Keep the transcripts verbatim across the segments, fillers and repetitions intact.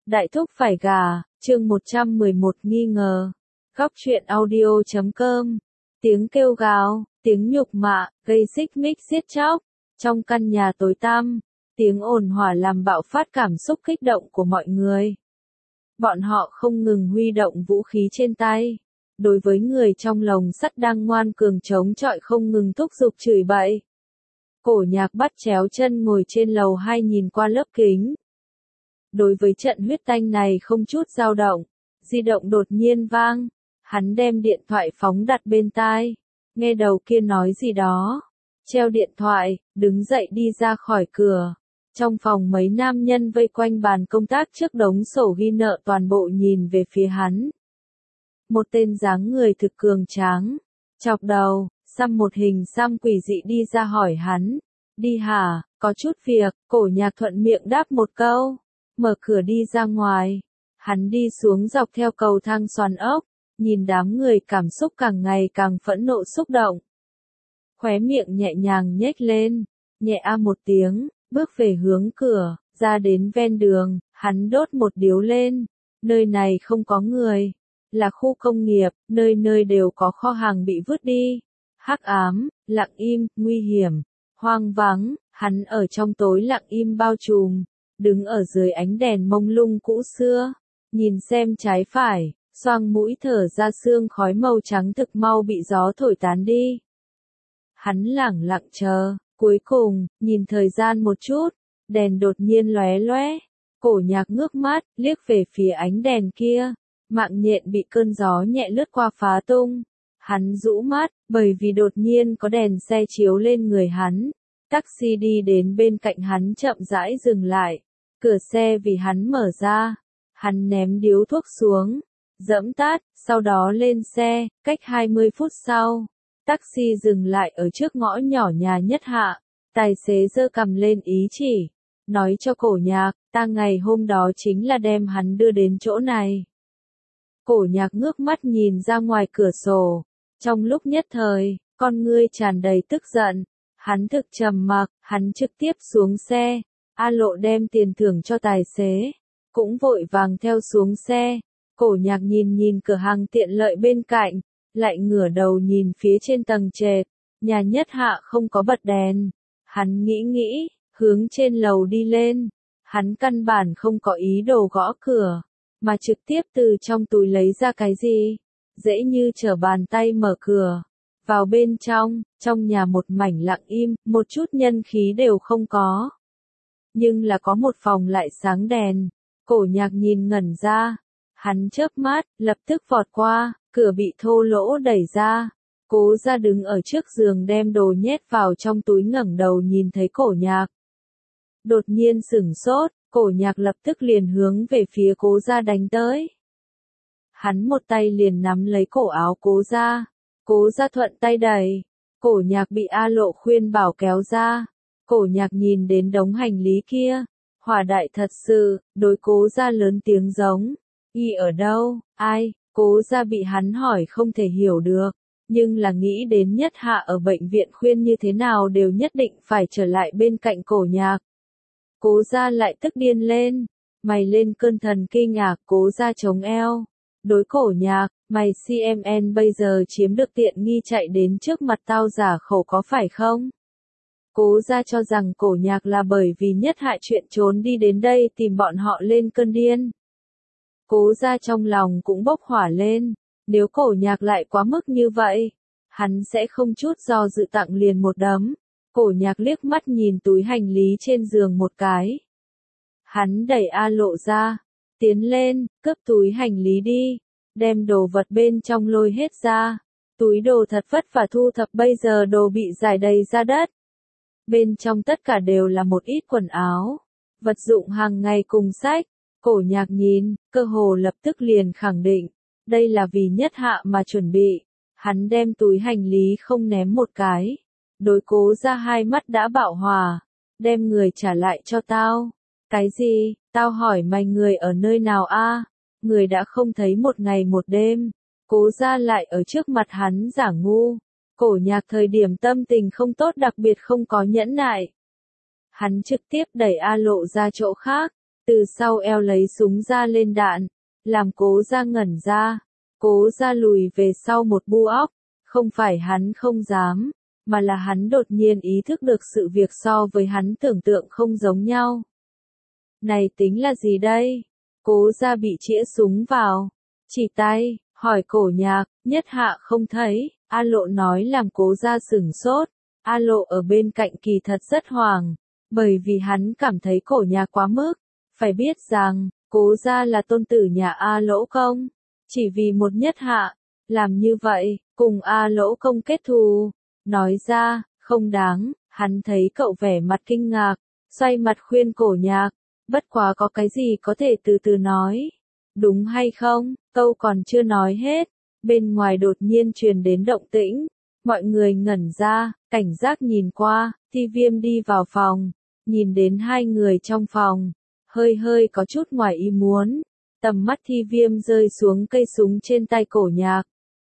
Đại thúc phải gà, chương một trăm mười một nghi ngờ. Góc truyện audio chấm com. Tiếng kêu gào, tiếng nhục mạ, gây xích mích giết chóc. Trong căn nhà tối tăm, tiếng ồn hỏa làm bạo phát cảm xúc kích động của mọi người. Bọn họ không ngừng huy động vũ khí trên tay. Đối với người trong lồng sắt đang ngoan cường chống chọi không ngừng thúc giục chửi bậy. Cổ Nhạc bắt chéo chân ngồi trên lầu hai nhìn qua lớp kính. Đối với trận huyết tanh này không chút dao động, di động đột nhiên vang, hắn đem điện thoại phóng đặt bên tai, nghe đầu kia nói gì đó, treo điện thoại, đứng dậy đi ra khỏi cửa. Trong phòng mấy nam nhân vây quanh bàn công tác trước đống sổ ghi nợ toàn bộ nhìn về phía hắn. Một tên dáng người thực cường tráng, chọc đầu, xăm một hình xăm quỷ dị đi ra hỏi hắn, đi hả, có chút việc. Cổ Nhạc thuận miệng đáp một câu, mở cửa đi ra ngoài. Hắn đi xuống dọc theo cầu thang xoắn ốc, nhìn đám người cảm xúc càng ngày càng phẫn nộ xúc động. Khóe miệng nhẹ nhàng nhếch lên, nhẹ a một tiếng, bước về hướng cửa, ra đến ven đường, hắn đốt một điếu lên. Nơi này không có người, là khu công nghiệp, nơi nơi đều có kho hàng bị vứt đi. Hắc ám, lặng im, nguy hiểm, hoang vắng, hắn ở trong tối lặng im bao trùm, đứng ở dưới ánh đèn mông lung cũ xưa, nhìn xem trái phải, xoang mũi thở ra sương khói màu trắng thực mau bị gió thổi tán đi. Hắn lẳng lặng chờ, cuối cùng, nhìn thời gian một chút, đèn đột nhiên lóe lóe. Cổ Nhạc ngước mắt, liếc về phía ánh đèn kia, mạng nhện bị cơn gió nhẹ lướt qua phá tung. Hắn rũ mắt, bởi vì đột nhiên có đèn xe chiếu lên người hắn. Taxi đi đến bên cạnh hắn chậm rãi dừng lại. Cửa xe vì hắn mở ra. Hắn ném điếu thuốc xuống, dẫm tắt, sau đó lên xe. Cách hai mươi phút sau, taxi dừng lại ở trước ngõ nhỏ nhà Nhất Hạ. Tài xế giơ cằm lên ý chỉ, nói cho Cổ Nhạc, ta ngày hôm đó chính là đem hắn đưa đến chỗ này. Cổ Nhạc ngước mắt nhìn ra ngoài cửa sổ. Trong lúc nhất thời, con ngươi tràn đầy tức giận. Hắn thực trầm mặc, hắn trực tiếp xuống xe. A Lộ đem tiền thưởng cho tài xế, cũng vội vàng theo xuống xe. Cổ Nhạc nhìn nhìn cửa hàng tiện lợi bên cạnh, lại ngửa đầu nhìn phía trên tầng trệt. Nhà Nhất Hạ không có bật đèn. Hắn nghĩ nghĩ, hướng trên lầu đi lên. Hắn căn bản không có ý đồ gõ cửa, mà trực tiếp từ trong túi lấy ra cái gì, dễ như trở bàn tay mở cửa. Vào bên trong, trong nhà một mảnh lặng im, một chút nhân khí đều không có. Nhưng là có một phòng lại sáng đèn. Cổ Nhạc nhìn ngẩn ra. Hắn chớp mắt, lập tức vọt qua, cửa bị thô lỗ đẩy ra. Cố Gia đứng ở trước giường đem đồ nhét vào trong túi ngẩng đầu nhìn thấy Cổ Nhạc. Đột nhiên sửng sốt, Cổ Nhạc lập tức liền hướng về phía Cố Gia đánh tới. Hắn một tay liền nắm lấy cổ áo Cố Gia. Cố Gia thuận tay đẩy. Cổ Nhạc bị A Lộ khuyên bảo kéo ra. Cổ Nhạc nhìn đến đống hành lý kia. Hỏa đại thật sự, đối Cố Gia lớn tiếng giống. Y ở đâu, ai? Cố Gia bị hắn hỏi không thể hiểu được. Nhưng là nghĩ đến Nhất Hạ ở bệnh viện khuyên như thế nào đều nhất định phải trở lại bên cạnh Cổ Nhạc. Cố Gia lại tức điên lên. Mày lên cơn thần kinh à? Cố Gia chống eo. Đối Cổ Nhạc, mày xê em en bây giờ chiếm được tiện nghi chạy đến trước mặt tao giả khẩu có phải không? Cố Gia cho rằng Cổ Nhạc là bởi vì Nhất Hạ chuyện trốn đi đến đây tìm bọn họ lên cơn điên. Cố Gia trong lòng cũng bốc hỏa lên. Nếu Cổ Nhạc lại quá mức như vậy, hắn sẽ không chút do dự tặng liền một đấm. Cổ Nhạc liếc mắt nhìn túi hành lý trên giường một cái. Hắn đẩy A Lộ ra, tiến lên, cướp túi hành lý đi, đem đồ vật bên trong lôi hết ra. Túi đồ thật vất vả thu thập bây giờ đồ bị rải đầy ra đất. Bên trong tất cả đều là một ít quần áo, vật dụng hàng ngày cùng sách. Cổ Nhạc nhìn, cơ hồ lập tức liền khẳng định, đây là vì Nhất Hạ mà chuẩn bị. Hắn đem túi hành lý không ném một cái. Đối Cố Gia hai mắt đã bạo hòa. Đem người trả lại cho tao. Cái gì? Tao hỏi mày người ở nơi nào a? Người đã không thấy một ngày một đêm. Cố Gia lại ở trước mặt hắn giả ngu. Cổ Nhạc thời điểm tâm tình không tốt đặc biệt không có nhẫn nại. Hắn trực tiếp đẩy A Lộ ra chỗ khác. từ sau eo lấy súng ra lên đạn, làm Cố Gia ngẩn ra. Cố Gia lùi về sau một bu óc, không phải hắn không dám, mà là hắn đột nhiên ý thức được sự việc so với hắn tưởng tượng không giống nhau. Này tính là gì đây? Cố Gia bị chĩa súng vào, chỉ tay, hỏi Cổ Nhạc, Nhất Hạ không thấy, A Lộ nói làm Cố Gia sửng sốt. A Lộ ở bên cạnh kỳ thật rất hoảng, bởi vì hắn cảm thấy Cổ Nhạc quá mức, phải biết rằng, Cố Gia là tôn tử nhà A Lỗ Công, chỉ vì một Nhất Hạ, làm như vậy, cùng A Lỗ Công kết thù, nói ra, không đáng, hắn thấy cậu vẻ mặt kinh ngạc, xoay mặt khuyên Cổ Nhạc, bất quá có cái gì có thể từ từ nói, đúng hay không, câu còn chưa nói hết, bên ngoài đột nhiên truyền đến động tĩnh, mọi người ngẩn ra, cảnh giác nhìn qua, Ti Viêm đi vào phòng, nhìn đến hai người trong phòng, hơi hơi có chút ngoài ý muốn, tầm mắt Thi Viêm rơi xuống cây súng trên tay Cổ Nhạc.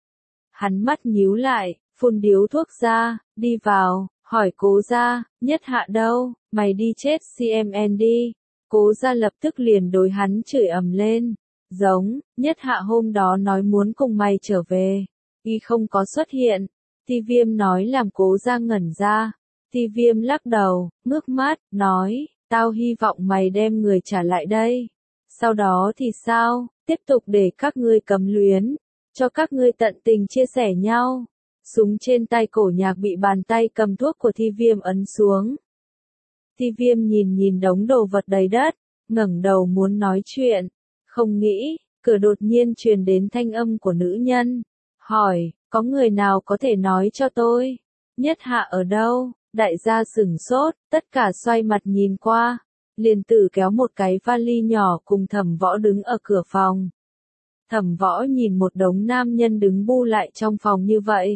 Hắn mắt nhíu lại, phun điếu thuốc ra, đi vào, hỏi Cố Gia, Nhất Hạ đâu, mày đi chết xê em en đi. Cố Gia lập tức liền đối hắn chửi ầm lên, giống, Nhất Hạ hôm đó nói muốn cùng mày trở về, y không có xuất hiện. Ti Viêm nói làm Cố Gia ngẩn ra, Ti Viêm lắc đầu, ngước mắt, nói, tao hy vọng mày đem người trả lại đây. Sau đó thì sao, tiếp tục để các ngươi cấm luyến, cho các ngươi tận tình chia sẻ nhau. Súng trên tay Cổ Nhạc bị bàn tay cầm thuốc của Thi Viêm ấn xuống. Thi Viêm nhìn nhìn đống đồ vật đầy đất, ngẩng đầu muốn nói chuyện, không nghĩ, cửa đột nhiên truyền đến thanh âm của nữ nhân, hỏi, có người nào có thể nói cho tôi, Nhất Hạ ở đâu? Đại gia sửng sốt, tất cả xoay mặt nhìn qua, liền tử kéo một cái vali nhỏ cùng Thẩm Võ đứng ở cửa phòng. Thẩm Võ nhìn một đống nam nhân đứng bu lại trong phòng như vậy.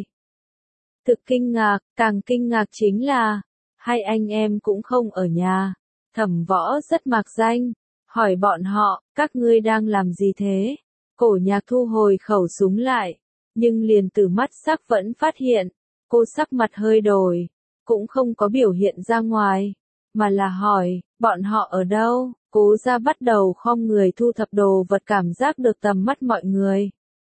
Thực kinh ngạc, càng kinh ngạc chính là, hai anh em cũng không ở nhà. Thẩm Võ rất mạc danh, hỏi bọn họ, các ngươi đang làm gì thế? Cổ Nhạc thu hồi khẩu súng lại, nhưng liền từ mắt sắc vẫn phát hiện, cô sắc mặt hơi đổi, cũng không có biểu hiện ra ngoài, mà là hỏi, bọn họ ở đâu? Cố Gia bắt đầu khom người thu thập đồ vật, cảm giác được tầm mắt mọi người.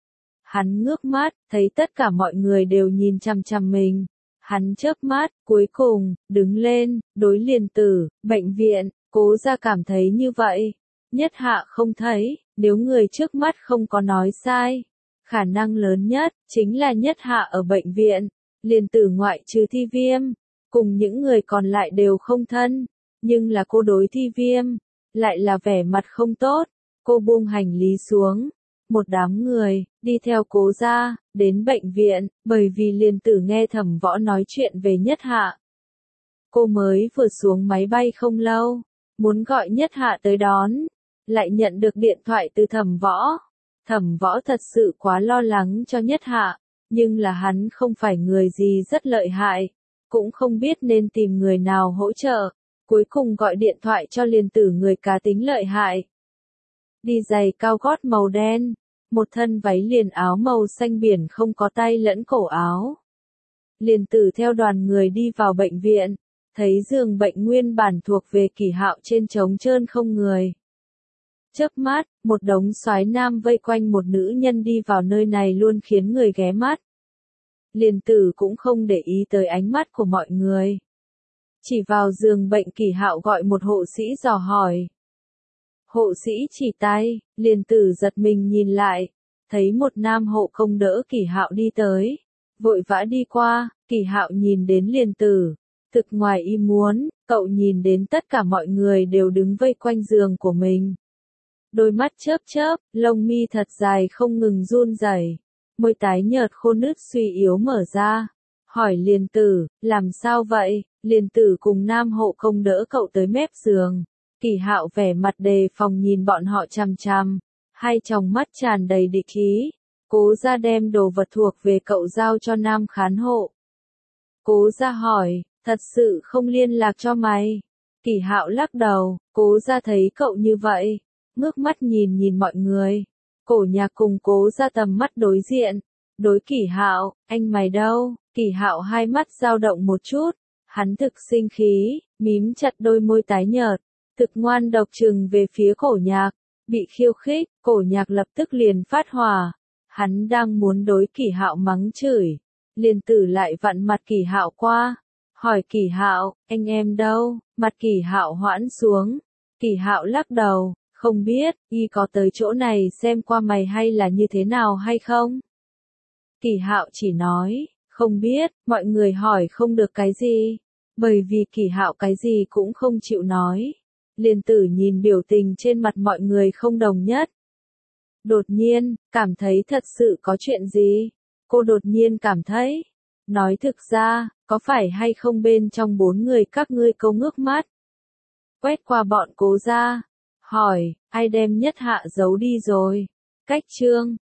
Hắn ngước mắt, thấy tất cả mọi người đều nhìn chằm chằm mình. Hắn chớp mắt, cuối cùng, đứng lên, đối Liên Tử, bệnh viện, Cố Gia cảm thấy như vậy. Nhất Hạ không thấy, nếu người trước mắt không có nói sai. Khả năng lớn nhất, chính là Nhất Hạ ở bệnh viện. Liên Tử ngoại trừ Thi Viêm, cùng những người còn lại đều không thân. Nhưng là cô đối Thi Viêm, lại là vẻ mặt không tốt. Cô buông hành lý xuống. Một đám người, đi theo Cố Gia, đến bệnh viện, bởi vì Liên Tử nghe Thẩm Võ nói chuyện về Nhất Hạ. Cô mới vừa xuống máy bay không lâu, muốn gọi Nhất Hạ tới đón, lại nhận được điện thoại từ Thẩm Võ. Thẩm Võ thật sự quá lo lắng cho Nhất Hạ, nhưng là hắn không phải người gì rất lợi hại, cũng không biết nên tìm người nào hỗ trợ, cuối cùng gọi điện thoại cho Liên Tử, người cá tính lợi hại. Đi giày cao gót màu đen, một thân váy liền áo màu xanh biển không có tay lẫn cổ áo. Liên Tử theo đoàn người đi vào bệnh viện, thấy giường bệnh nguyên bản thuộc về Kỷ Hạo trên trống trơn không người. Chớp mắt, một đống soái nam vây quanh một nữ nhân đi vào nơi này luôn khiến người ghé mắt. Liên Tử cũng không để ý tới ánh mắt của mọi người. Chỉ vào giường bệnh, Kỷ Hạo gọi một hộ sĩ dò hỏi. Hộ sĩ chỉ tay, Liên Tử giật mình nhìn lại, thấy một nam hộ công đỡ Kỷ Hạo đi tới, vội vã đi qua. Kỷ Hạo nhìn đến Liên Tử, thực ngoài ý muốn, cậu nhìn đến tất cả mọi người đều đứng vây quanh giường của mình. Đôi mắt chớp chớp, lông mi thật dài không ngừng run rẩy, môi tái nhợt khô nứt suy yếu mở ra. Hỏi Liên Tử, làm sao vậy? Liên Tử cùng nam hộ công đỡ cậu tới mép giường. Kỷ Hạo vẻ mặt đề phòng nhìn bọn họ chằm chằm, hai tròng mắt tràn đầy địch ý. Cố Gia đem đồ vật thuộc về cậu giao cho nam khán hộ. Cố Gia hỏi, thật sự không liên lạc cho mày? Kỷ Hạo lắc đầu. Cố Gia thấy cậu như vậy, ngước mắt nhìn nhìn mọi người. Cổ Nhạc cùng Cố Gia tầm mắt đối diện, đối Kỷ Hạo, anh mày đâu? Kỷ Hạo hai mắt dao động một chút, hắn thực sinh khí, mím chặt đôi môi tái nhợt. thực ngoan độc trừng về phía Cổ Nhạc, bị khiêu khích, Cổ Nhạc lập tức liền phát hỏa, hắn đang muốn đối Kỷ Hạo mắng chửi, Liên Tử lại vặn mặt Kỷ Hạo qua, hỏi Kỷ Hạo, anh em đâu? Mặt Kỷ Hạo hoãn xuống, Kỷ Hạo lắc đầu, không biết, y có tới chỗ này xem qua mày hay là như thế nào hay không? Kỷ Hạo chỉ nói, không biết, mọi người hỏi không được cái gì, bởi vì Kỷ Hạo cái gì cũng không chịu nói. Liên Tử nhìn biểu tình trên mặt mọi người không đồng nhất. Đột nhiên, cảm thấy thật sự có chuyện gì? Cô đột nhiên cảm thấy, nói thực ra, có phải hay không bên trong bốn người các ngươi câu ngước mắt? Quét qua bọn Cố ra, hỏi, ai đem Nhất Hạ giấu đi rồi? Cách chương